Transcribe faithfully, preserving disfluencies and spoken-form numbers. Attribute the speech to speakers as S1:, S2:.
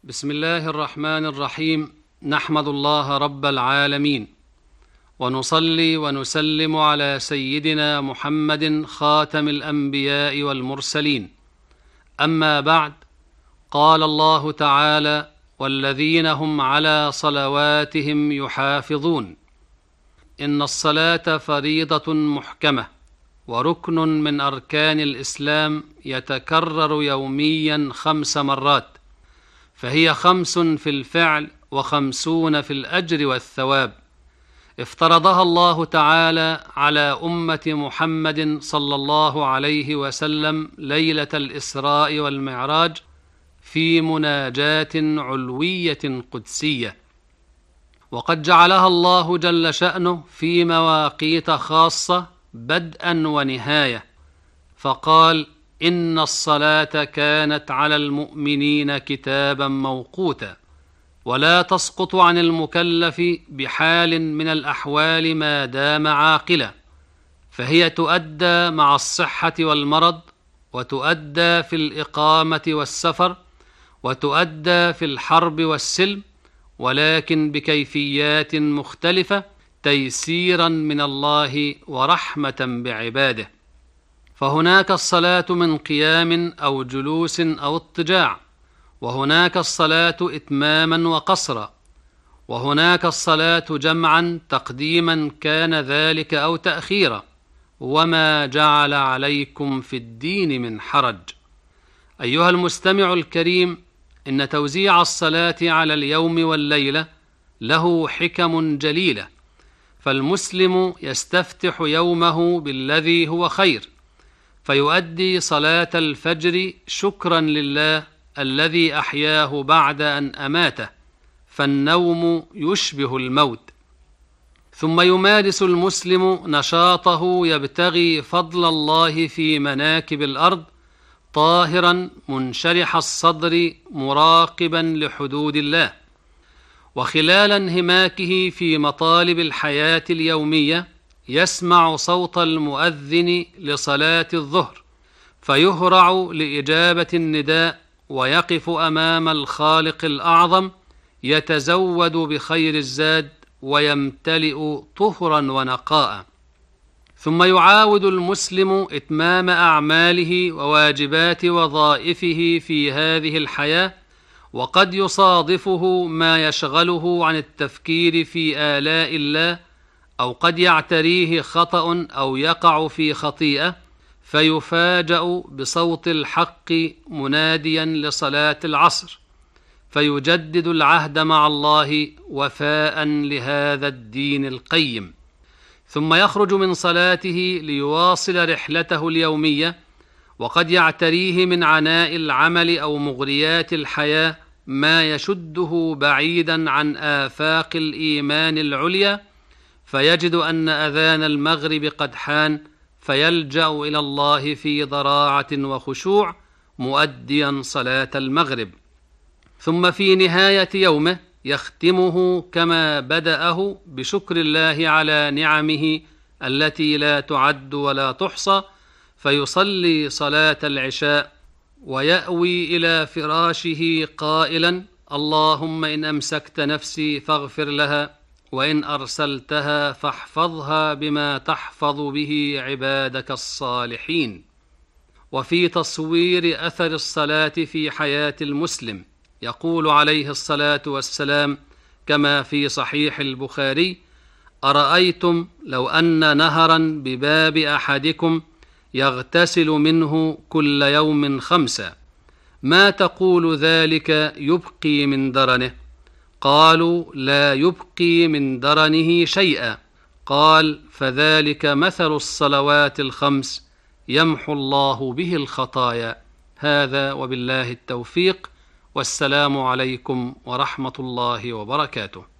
S1: بسم الله الرحمن الرحيم. نحمد الله رب العالمين، ونصلي ونسلم على سيدنا محمد خاتم الأنبياء والمرسلين. أما بعد، قال الله تعالى: والذين هم على صلواتهم يحافظون. إن الصلاة فريضة محكمة وركن من أركان الإسلام يتكرر يوميا خمس مرات، فهي خمس في الفعل وخمسون في الأجر والثواب. افترضها الله تعالى على أمة محمد صلى الله عليه وسلم ليلة الإسراء والمعراج في مناجاة علوية قدسية، وقد جعلها الله جل شأنه في مواقيت خاصة بدءا ونهاية، فقال: إن الصلاة كانت على المؤمنين كتابا موقوتا، ولا تسقط عن المكلف بحال من الأحوال ما دام عاقلا، فهي تؤدى مع الصحة والمرض، وتؤدى في الإقامة والسفر، وتؤدى في الحرب والسلم، ولكن بكيفيات مختلفة تيسيرا من الله ورحمة بعباده. فهناك الصلاة من قيام أو جلوس أو اضطجاع، وهناك الصلاة إتماما وقصرا، وهناك الصلاة جمعا تقديما كان ذلك أو تأخيرا، وما جعل عليكم في الدين من حرج. أيها المستمع الكريم، إن توزيع الصلاة على اليوم والليلة له حكم جليلة، فالمسلم يستفتح يومه بالذي هو خير، فيؤدي صلاة الفجر شكرا لله الذي أحياه بعد أن أماته، فالنوم يشبه الموت. ثم يمارس المسلم نشاطه يبتغي فضل الله في مناكب الأرض، طاهرا منشرح الصدر مراقبا لحدود الله، وخلال انهماكه في مطالب الحياة اليومية يسمع صوت المؤذن لصلاة الظهر، فيهرع لإجابة النداء، ويقف أمام الخالق الأعظم يتزود بخير الزاد ويمتلئ طهرا ونقاء. ثم يعاود المسلم إتمام أعماله وواجبات وظائفه في هذه الحياة، وقد يصادفه ما يشغله عن التفكير في آلاء الله، أو قد يعتريه خطأ أو يقع في خطيئة، فيفاجأ بصوت الحق مناديا لصلاة العصر، فيجدد العهد مع الله وفاء لهذا الدين القيم. ثم يخرج من صلاته ليواصل رحلته اليومية، وقد يعتريه من عناء العمل أو مغريات الحياة ما يشده بعيدا عن آفاق الإيمان العليا، فيجد أن أذان المغرب قد حان، فيلجأ إلى الله في ضراعة وخشوع مؤديا صلاة المغرب. ثم في نهاية يومه يختمه كما بدأه بشكر الله على نعمه التي لا تعد ولا تحصى، فيصلي صلاة العشاء ويأوي إلى فراشه قائلا: اللهم إن أمسكت نفسي فاغفر لها، وإن أرسلتها فاحفظها بما تحفظ به عبادك الصالحين. وفي تصوير أثر الصلاة في حياة المسلم يقول عليه الصلاة والسلام كما في صحيح البخاري: أرأيتم لو أن نهرا بباب أحدكم يغتسل منه كل يوم خمسة، ما تقول ذلك يبقي من درنه؟ قالوا: لا يبقي من درنه شيئا. قال: فذلك مثل الصلوات الخمس يمحو الله به الخطايا. هذا وبالله التوفيق، والسلام عليكم ورحمة الله وبركاته.